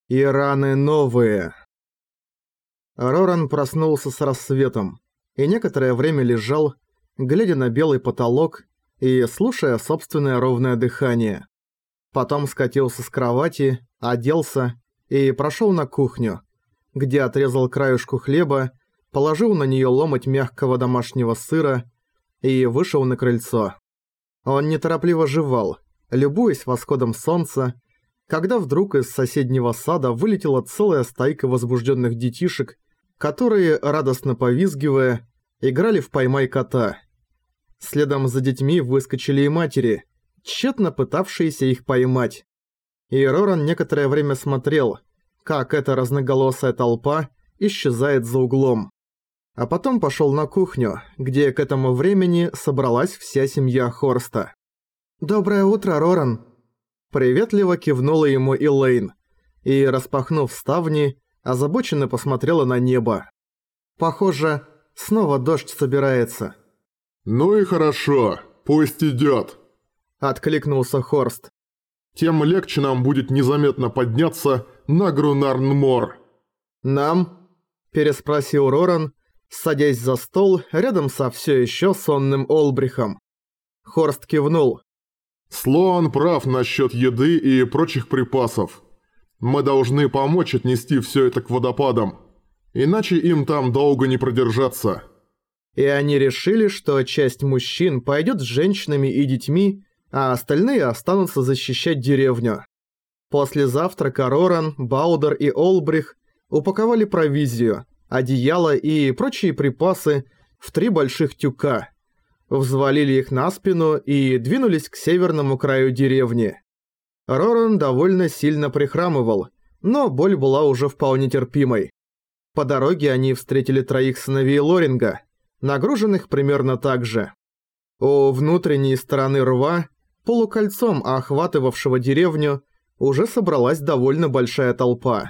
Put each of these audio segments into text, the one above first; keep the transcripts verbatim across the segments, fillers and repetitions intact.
И раны новые. Роран проснулся с рассветом и некоторое время лежал, глядя на белый потолок и слушая собственное ровное дыхание. Потом скатился с кровати, оделся и прошел на кухню, где отрезал краюшку хлеба, положил на нее ломоть мягкого домашнего сыра и вышел на крыльцо. Он неторопливо жевал, любуясь восходом солнца, когда вдруг из соседнего сада вылетела целая стайка возбужденных детишек, которые, радостно повизгивая, играли в «Поймай кота». Следом за детьми выскочили и матери, тщетно пытавшиеся их поймать. И Роран некоторое время смотрел, как эта разноголосая толпа исчезает за углом. А потом пошел на кухню, где к этому времени собралась вся семья Хорста. «Доброе утро, Роран!» Приветливо кивнула ему Элейн и, распахнув ставни, озабоченно посмотрела на небо. «Похоже, снова дождь собирается». «Ну и хорошо, пусть идёт», — откликнулся Хорст. «Тем легче нам будет незаметно подняться на Грунарнмор». «Нам?» – переспросил Роран, садясь за стол рядом со всё ещё сонным Олбрихом. Хорст кивнул. «Слоан прав насчёт еды и прочих припасов. Мы должны помочь отнести всё это к водопадам, иначе им там долго не продержаться». И они решили, что часть мужчин пойдёт с женщинами и детьми, а остальные останутся защищать деревню. После завтрака Роран, Баудер и Олбрих упаковали провизию, одеяло и прочие припасы в три больших тюка, взвалили их на спину и двинулись к северному краю деревни. Роран довольно сильно прихрамывал, но боль была уже вполне терпимой. По дороге они встретили троих сыновей Лоринга, нагруженных примерно так же. У внутренней стороны рва, полукольцом охватывавшего деревню, уже собралась довольно большая толпа.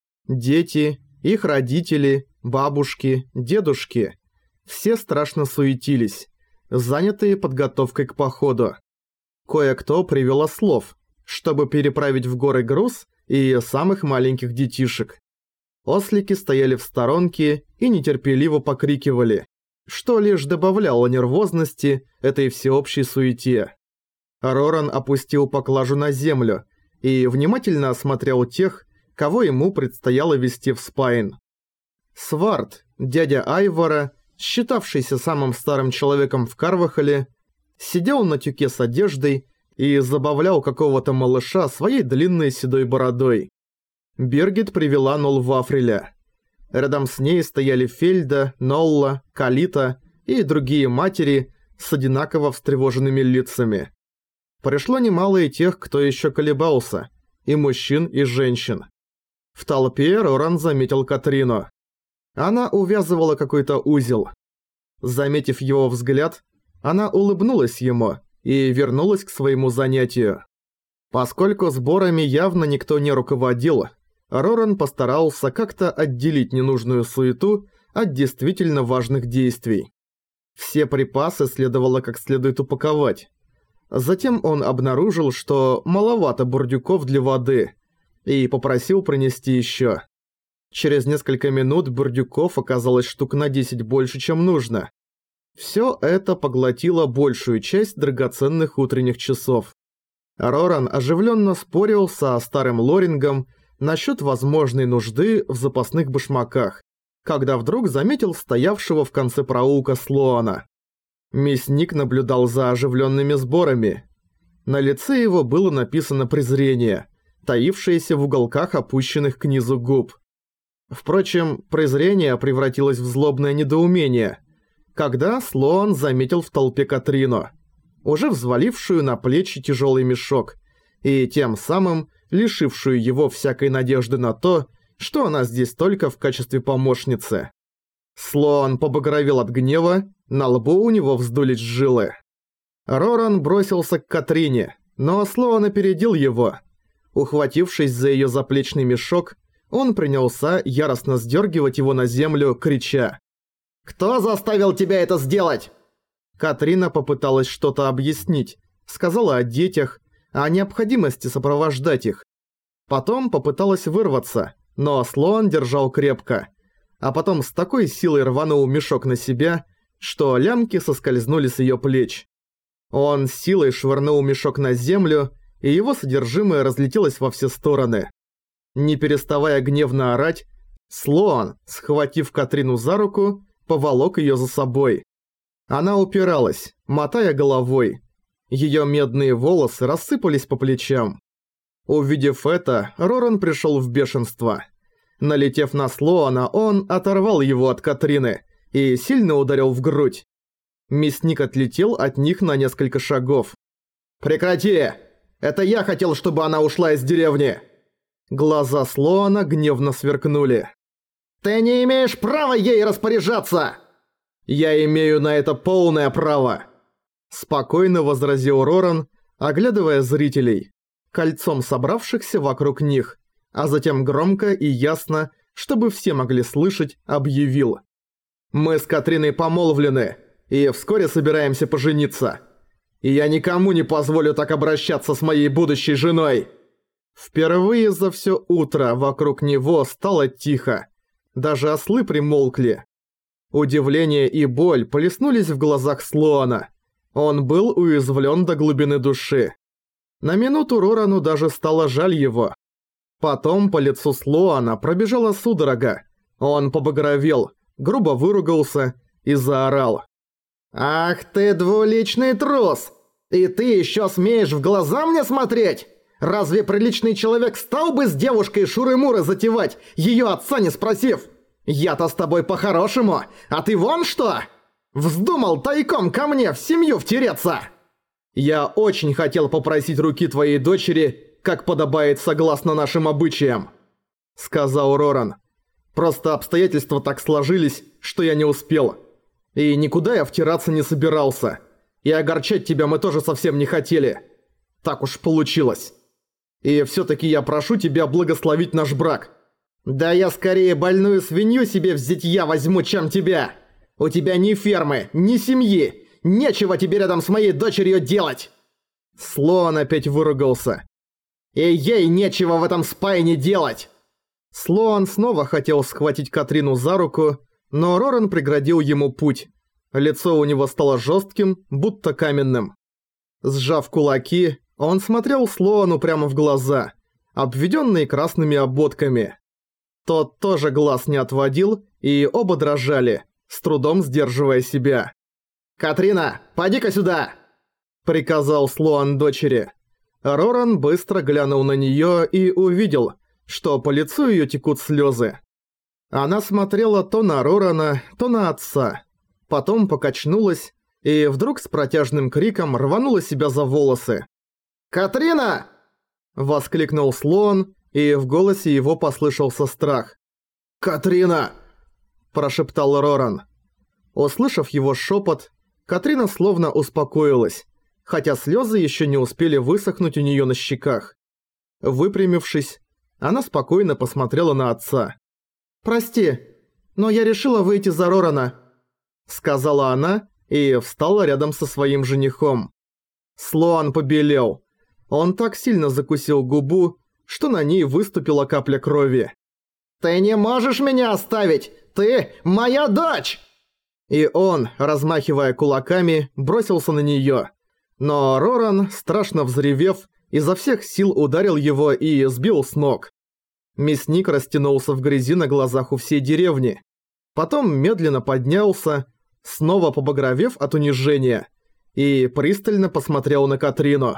Дети, их родители, бабушки, дедушки – все страшно суетились, занятые подготовкой к походу. Кое-кто привел ослов, чтобы переправить в горы груз и самых маленьких детишек. Ослики стояли в сторонке и нетерпеливо покрикивали, что лишь добавляло нервозности этой всеобщей суете. Роран опустил поклажу на землю и внимательно осмотрел тех, кого ему предстояло вести в Спайн. Свард, дядя Айвора, считавшийся самым старым человеком в Карвахале, сидел на тюке с одеждой и забавлял какого-то малыша своей длинной седой бородой. Биргит привела Нолвафриля. Рядом с ней стояли Фельда, Нолла, Калита и другие матери с одинаково встревоженными лицами. Пришло немало и тех, кто еще колебался, и мужчин, и женщин. В толпе Роран заметил Катрину. Она увязывала какой-то узел. Заметив его взгляд, она улыбнулась ему и вернулась к своему занятию. Поскольку сборами явно никто не руководил, Роран постарался как-то отделить ненужную суету от действительно важных действий. Все припасы следовало как следует упаковать. Затем он обнаружил, что маловато бурдюков для воды, и попросил принести еще. Через несколько минут бурдюков оказалось штук на десять больше, чем нужно. Все это поглотило большую часть драгоценных утренних часов. Роран оживленно спорил со старым Лорингом насчет возможной нужды в запасных башмаках, когда вдруг заметил стоявшего в конце проулка Слоана. Мясник наблюдал за оживленными сборами. На лице его было написано презрение, таившееся в уголках опущенных к низу губ. Впрочем, презрение превратилось в злобное недоумение, когда Слоан заметил в толпе Катрину, уже взвалившую на плечи тяжелый мешок, и тем самым лишившую его всякой надежды на то, что она здесь только в качестве помощницы. Слоан побагровел от гнева, на лбу у него вздулись жилы. Роран бросился к Катрине, но Слоан опередил его. Ухватившись за ее заплечный мешок, он принялся яростно сдергивать его на землю, крича: «Кто заставил тебя это сделать?» Катрина попыталась что-то объяснить, сказала о детях, о необходимости сопровождать их. Потом попыталась вырваться, но Слоан держал крепко. А потом с такой силой рванул мешок на себя, что лямки соскользнули с её плеч. Он с силой швырнул мешок на землю, и его содержимое разлетелось во все стороны. Не переставая гневно орать, Слоан, схватив Катрину за руку, поволок её за собой. Она упиралась, мотая головой. Её медные волосы рассыпались по плечам. Увидев это, Роран пришёл в бешенство. Налетев на Слоана, он оторвал его от Катрины и сильно ударил в грудь. Мясник отлетел от них на несколько шагов. «Прекрати! Это я хотел, чтобы она ушла из деревни!» Глаза Слоана гневно сверкнули. «Ты не имеешь права ей распоряжаться!» «Я имею на это полное право!» Спокойно возразил Роран, оглядывая зрителей, кольцом собравшихся вокруг них, а затем громко и ясно, чтобы все могли слышать, объявил. «Мы с Катриной помолвлены, и вскоре собираемся пожениться. И я никому не позволю так обращаться с моей будущей женой!» Впервые за всё утро вокруг него стало тихо. Даже ослы примолкли. Удивление и боль плеснулись в глазах Слоана. Он был уязвлен до глубины души. На минуту Рорану даже стало жаль его. Потом по лицу Слоана пробежала судорога. Он побагровел, грубо выругался и заорал. «Ах ты двуличный трус! И ты еще смеешь в глаза мне смотреть? Разве приличный человек стал бы с девушкой шуры-муры затевать, ее отца не спросив? Я-то с тобой по-хорошему, а ты вон что? Вздумал тайком ко мне в семью втереться!» «Я очень хотел попросить руки твоей дочери, как подобает согласно нашим обычаям», — сказал Роран. «Просто обстоятельства так сложились, что я не успел. И никуда я втираться не собирался. И огорчать тебя мы тоже совсем не хотели. Так уж получилось. И всё-таки я прошу тебя благословить наш брак». «Да я скорее больную свинью себе в зятья возьму, чем тебя. У тебя ни фермы, ни семьи. Нечего тебе рядом с моей дочерью делать!» Слоан опять выругался. «И ей нечего в этом спайне делать!» Слоан снова хотел схватить Катрину за руку, но Роран преградил ему путь. Лицо у него стало жестким, будто каменным. Сжав кулаки, он смотрел Слоану прямо в глаза, обведенные красными ободками. Тот тоже глаз не отводил, и оба дрожали, с трудом сдерживая себя. «Катрина, поди-ка сюда!» – приказал Слоан дочери. Роран быстро глянул на неё и увидел, что по лицу её текут слёзы. Она смотрела то на Рорана, то на отца. Потом покачнулась и вдруг с протяжным криком рванула себя за волосы. «Катрина!» – воскликнул Слоан, и в голосе его послышался страх. «Катрина!» – прошептал Роран. Услышав его шепот, Катрина словно успокоилась, хотя слезы еще не успели высохнуть у нее на щеках. Выпрямившись, она спокойно посмотрела на отца. «Прости, но я решила выйти за Рорана», – сказала она и встала рядом со своим женихом. Слоан побелел. Он так сильно закусил губу, что на ней выступила капля крови. «Ты не можешь меня оставить! Ты моя дочь!» И он, размахивая кулаками, бросился на неё. Но Роран, страшно взревев, изо всех сил ударил его и сбил с ног. Мясник растянулся в грязи на глазах у всей деревни. Потом медленно поднялся, снова побагровев от унижения, и пристально посмотрел на Катрину.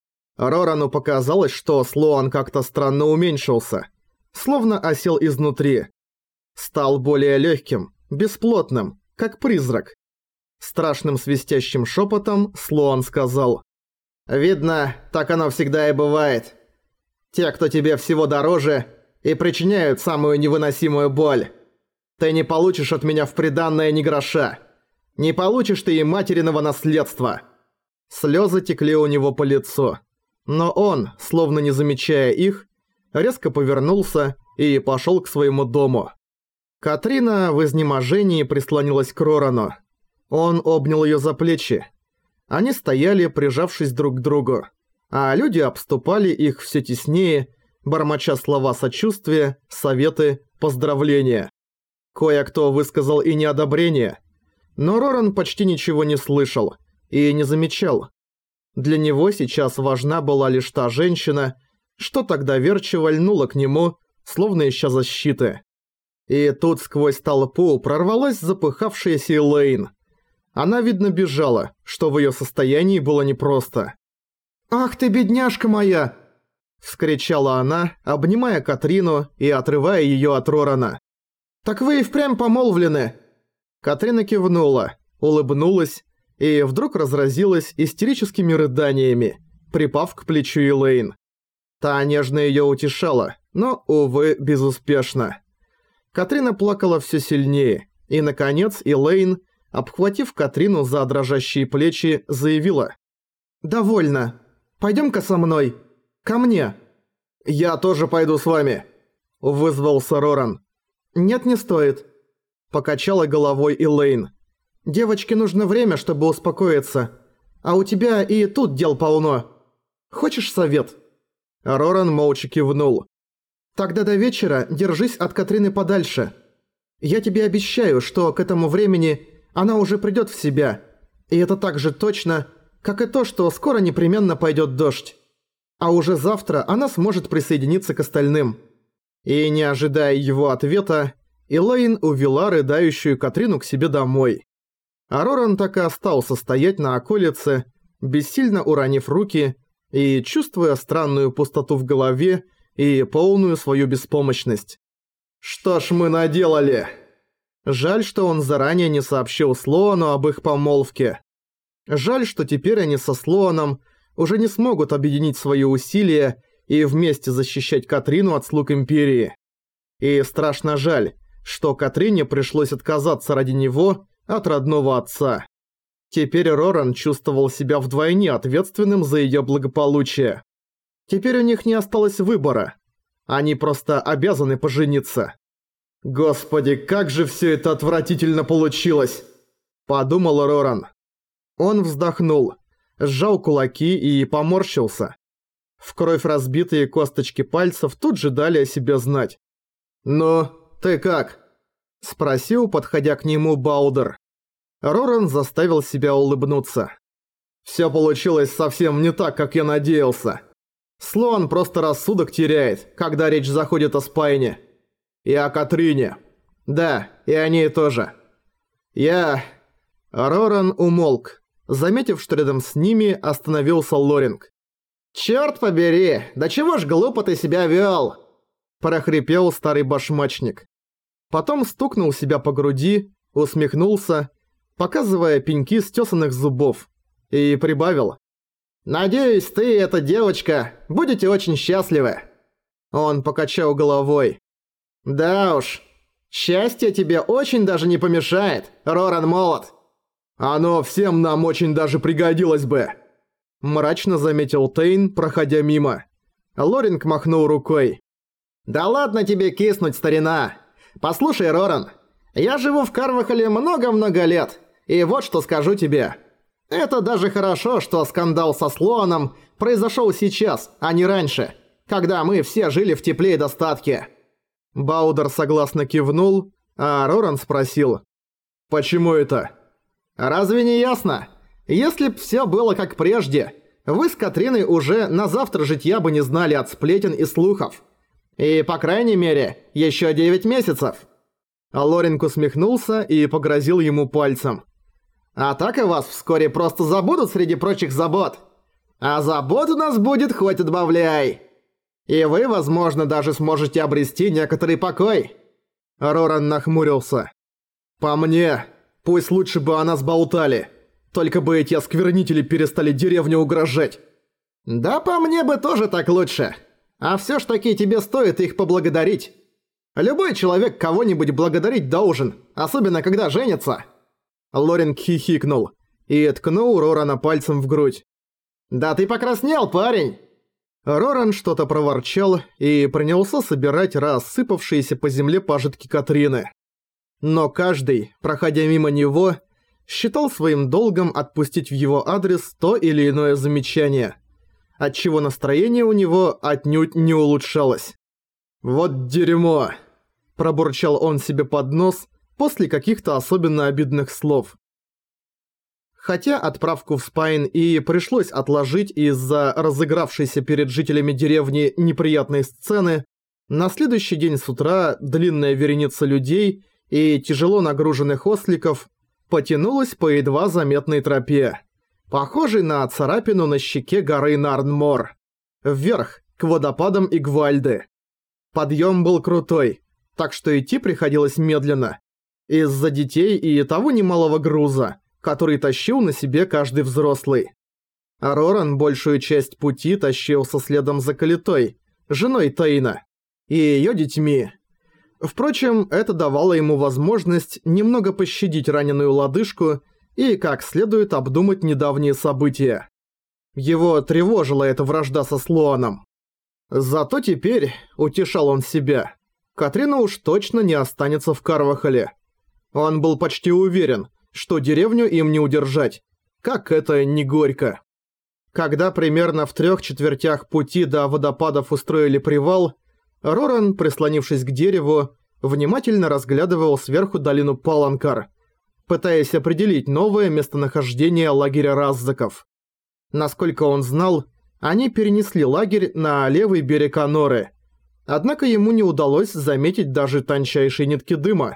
Рорану показалось, что Слоан как-то странно уменьшился, словно осел изнутри. Стал более легким, бесплотным, как призрак. Страшным свистящим шепотом Слоан сказал: «Видно, так оно всегда и бывает. Те, кто тебе всего дороже, и причиняют самую невыносимую боль. Ты не получишь от меня в приданное ни гроша. Не получишь ты и материного наследства». Слезы текли у него по лицу. Но он, словно не замечая их, резко повернулся и пошел к своему дому. Катрина в изнеможении прислонилась к Рорану. Он обнял ее за плечи. Они стояли, прижавшись друг к другу, а люди обступали их все теснее, бормоча слова сочувствия, советы, поздравления. Кое-кто высказал и неодобрение, но Роран почти ничего не слышал и не замечал. Для него сейчас важна была лишь та женщина, что так доверчиво льнула к нему, словно ища защиты. И тут сквозь толпу прорвалась запыхавшаяся Элейн. Она, видно, бежала, что в её состоянии было непросто. «Ах ты, бедняжка моя!» – вскричала она, обнимая Катрину и отрывая её от Рорана. «Так вы и впрямь помолвлены!» Катрина кивнула, улыбнулась и вдруг разразилась истерическими рыданиями, припав к плечу Элейн. Та нежно её утешала, но, увы, безуспешно. Катрина плакала всё сильнее, и, наконец, Элейн, обхватив Катрину за дрожащие плечи, заявила: «Довольно. Пойдём-ка со мной. Ко мне». «Я тоже пойду с вами», – вызвался Роран. «Нет, не стоит», – покачала головой Элейн. «Девочке нужно время, чтобы успокоиться. А у тебя и тут дел полно. Хочешь совет?» Роран молча кивнул. «Тогда до вечера держись от Катрины подальше. Я тебе обещаю, что к этому времени она уже придёт в себя. И это так же точно, как и то, что скоро непременно пойдёт дождь. А уже завтра она сможет присоединиться к остальным». И, не ожидая его ответа, Элейн увела рыдающую Катрину к себе домой. А Роран так и остался стоять на околице, бессильно уронив руки и чувствуя странную пустоту в голове и полную свою беспомощность. «Что ж мы наделали?» Жаль, что он заранее не сообщил Слоану об их помолвке. Жаль, что теперь они со Слоаном уже не смогут объединить свои усилия и вместе защищать Катрину от слуг Империи. И страшно жаль, что Катрине пришлось отказаться ради него от родного отца. Теперь Роран чувствовал себя вдвойне ответственным за её благополучие. Теперь у них не осталось выбора. Они просто обязаны пожениться. «Господи, как же всё это отвратительно получилось!» – подумал Роран. Он вздохнул, сжал кулаки и поморщился. В кровь разбитые косточки пальцев тут же дали о себе знать. «Ну, ты как?» – спросил, подходя к нему Баудер. Роран заставил себя улыбнуться. «Всё получилось совсем не так, как я надеялся. Слоан просто рассудок теряет, когда речь заходит о Спайне. И о Катрине. Да, и о ней тоже. Я...» Роран умолк, заметив, что рядом с ними остановился Лоринг. «Чёрт побери, да чего ж глупо ты себя вёл?» – прохрипел старый башмачник. Потом стукнул себя по груди, усмехнулся, показывая пеньки стёсанных зубов, и прибавил: «Надеюсь, ты и эта девочка будете очень счастливы». Он покачал головой. «Да уж, счастье тебе очень даже не помешает, Роран Молот». «Оно всем нам очень даже пригодилось бы», – мрачно заметил Тейн, проходя мимо. Лоринг махнул рукой. «Да ладно тебе киснуть, старина. Послушай, Роран, я живу в Карвахале много-много лет, и вот что скажу тебе. Это даже хорошо, что скандал со Слоаном произошёл сейчас, а не раньше, когда мы все жили в тепле и достатке». Баудер согласно кивнул, а Роран спросил: «Почему это?» «Разве не ясно? Если б всё было как прежде, вы с Катриной уже на завтра житья бы не знали от сплетен и слухов. И, по крайней мере, ещё девять месяцев». Лоринг усмехнулся и погрозил ему пальцем. «А так и вас вскоре просто забудут среди прочих забот. А забот у нас будет хоть отбавляй. И вы, возможно, даже сможете обрести некоторый покой». Роран нахмурился. «По мне, пусть лучше бы о нас болтали. Только бы эти осквернители перестали деревню угрожать». «Да по мне бы тоже так лучше. А всё ж таки тебе стоит их поблагодарить. Любой человек кого-нибудь благодарить должен, особенно когда женится». Лоринг хихикнул и ткнул Рорана пальцем в грудь. «Да ты покраснел, парень!» Роран что-то проворчал и принялся собирать рассыпавшиеся по земле пожитки Катрины. Но каждый, проходя мимо него, считал своим долгом отпустить в его адрес то или иное замечание. отчего настроение у него отнюдь не улучшалось. «Вот дерьмо!» – пробурчал он себе под нос после каких-то особенно обидных слов. Хотя отправку в Спайн и пришлось отложить из-за разыгравшейся перед жителями деревни неприятной сцены, на следующий день с утра длинная вереница людей и тяжело нагруженных осликов потянулась по едва заметной тропе, похожей на царапину на щеке горы Нарнмор, вверх, к водопадам Игвальды. Подъем был крутой, так что идти приходилось медленно, из-за детей и того немалого груза, который тащил на себе каждый взрослый. А Роран большую часть пути тащился следом за Калитой, женой Тейна, и её детьми. Впрочем, это давало ему возможность немного пощадить раненую лодыжку и как следует обдумать недавние события. Его тревожила эта вражда со Слоаном. Зато теперь, утешал он себя, Катрина уж точно не останется в Карвахале. Он был почти уверен, что деревню им не удержать, как это не горько. Когда примерно в трех четвертях пути до водопадов устроили привал, Роран, прислонившись к дереву, внимательно разглядывал сверху долину Паланкар, пытаясь определить новое местонахождение лагеря Раззаков. Насколько он знал, они перенесли лагерь на левый берег Аноры, однако ему не удалось заметить даже тончайшие нитки дыма.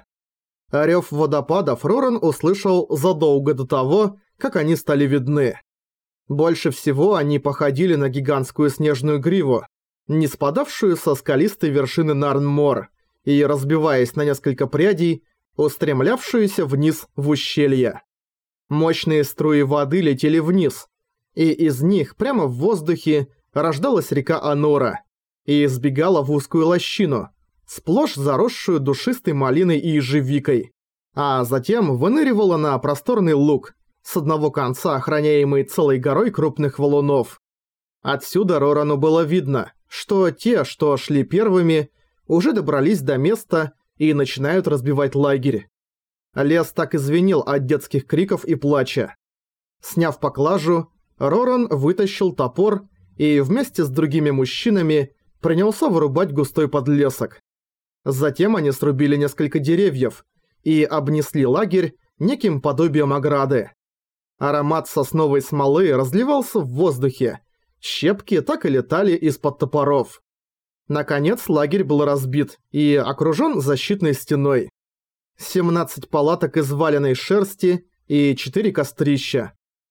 Рёв водопадов Роран услышал задолго до того, как они стали видны. Больше всего они походили на гигантскую снежную гриву, не спадавшую со скалистой вершины Нарнмор и, разбиваясь на несколько прядей, устремлявшуюся вниз в ущелье. Мощные струи воды летели вниз, и из них прямо в воздухе рождалась река Анора и сбегала в узкую лощину, сплошь заросшую душистой малиной и ежевикой, а затем выныривала на просторный луг, с одного конца охраняемый целой горой крупных валунов. Отсюда Рорану было видно, что те, что шли первыми, уже добрались до места и начинают разбивать лагерь. Лес так и звенел от детских криков и плача. Сняв поклажу, Роран вытащил топор и вместе с другими мужчинами принялся вырубать густой подлесок. Затем они срубили несколько деревьев и обнесли лагерь неким подобием ограды. Аромат сосновой смолы разливался в воздухе, щепки так и летали из-под топоров. Наконец лагерь был разбит и окружен защитной стеной. семнадцать палаток из валеной шерсти и четыре кострища.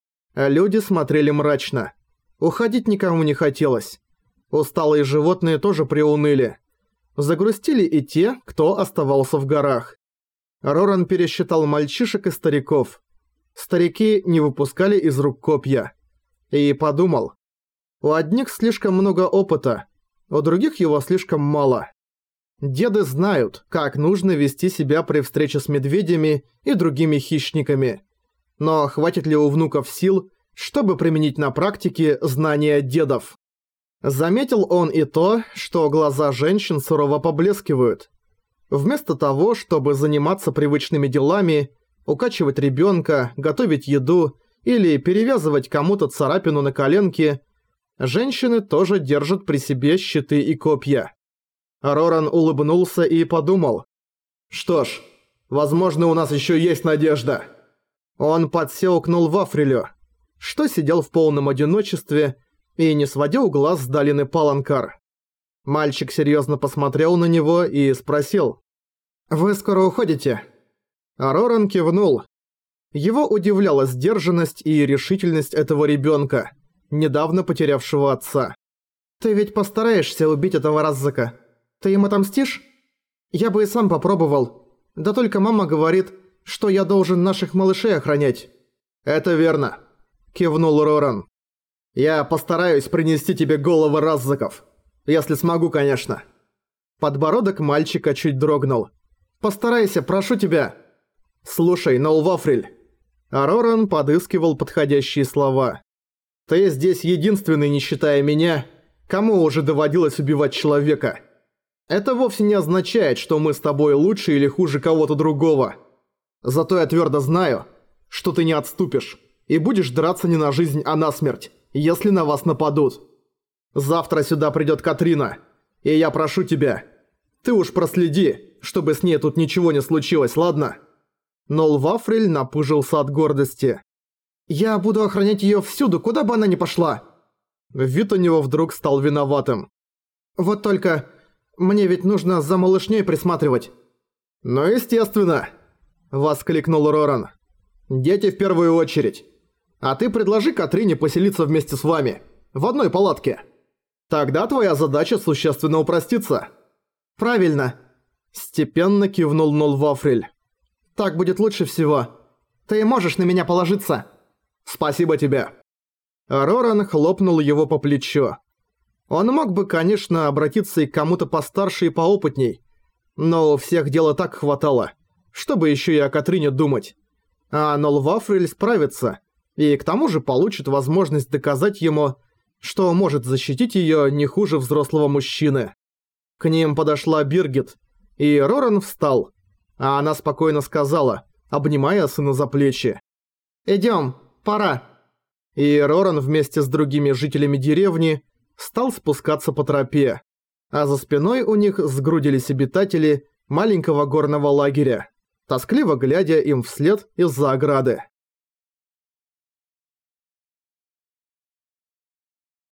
Люди смотрели мрачно. Уходить никому не хотелось. Усталые животные тоже приуныли. Загрустили и те, кто оставался в горах. Роран пересчитал мальчишек и стариков. Старики не выпускали из рук копья. И подумал. У одних слишком много опыта, у других его слишком мало. Деды знают, как нужно вести себя при встрече с медведями и другими хищниками. Но хватит ли у внуков сил, чтобы применить на практике знания дедов? Заметил он и то, что глаза женщин сурово поблескивают. Вместо того, чтобы заниматься привычными делами, укачивать ребенка, готовить еду или перевязывать кому-то царапину на коленке, женщины тоже держат при себе щиты и копья. Роран улыбнулся и подумал. Что ж, возможно, у нас еще есть надежда. Он подсел к Нолвафрилю, что сидел в полном одиночестве и не сводил глаз с долины Паланкар. Мальчик серьезно посмотрел на него и спросил. «Вы скоро уходите?» Роран кивнул. Его удивляла сдержанность и решительность этого ребенка, недавно потерявшего отца. «Ты ведь постараешься убить этого Раззака? Ты им отомстишь? Я бы и сам попробовал. Да только мама говорит, что я должен наших малышей охранять». «Это верно», – кивнул Роран. «Я постараюсь принести тебе головы Раззаков. Если смогу, конечно». Подбородок мальчика чуть дрогнул. «Постарайся, прошу тебя». «Слушай, Нолвафриль». Роран подыскивал подходящие слова. «Ты здесь единственный, не считая меня, кому уже доводилось убивать человека. Это вовсе не означает, что мы с тобой лучше или хуже кого-то другого. Зато я твердо знаю, что ты не отступишь и будешь драться не на жизнь, а на смерть, если на вас нападут. Завтра сюда придет Катрина, и я прошу тебя, ты уж проследи, чтобы с ней тут ничего не случилось, ладно?» Нол Вафриль напыжился от гордости. «Я буду охранять её всюду, куда бы она ни пошла!» Вид у него вдруг стал виноватым. «Вот только мне ведь нужно за малышней присматривать». «Ну естественно!» – воскликнул Роран. «Дети в первую очередь. А ты предложи Катрине поселиться вместе с вами, в одной палатке. Тогда твоя задача существенно упростится». «Правильно!» – степенно кивнул Нол Вафриль. «Так будет лучше всего. Ты можешь на меня положиться». «Спасибо тебе». Роран хлопнул его по плечу. Он мог бы, конечно, обратиться и к кому-то постарше и поопытней, но у всех дела так хватало, чтобы еще и о Катрине думать. А Нол Вафриль справится, и к тому же получит возможность доказать ему, что может защитить ее не хуже взрослого мужчины. К ним подошла Биргит, и Роран встал, а она спокойно сказала, обнимая сына за плечи: «Идём, пора». И Роран вместе с другими жителями деревни стал спускаться по тропе, а за спиной у них сгрудились обитатели маленького горного лагеря, тоскливо глядя им вслед из-за ограды.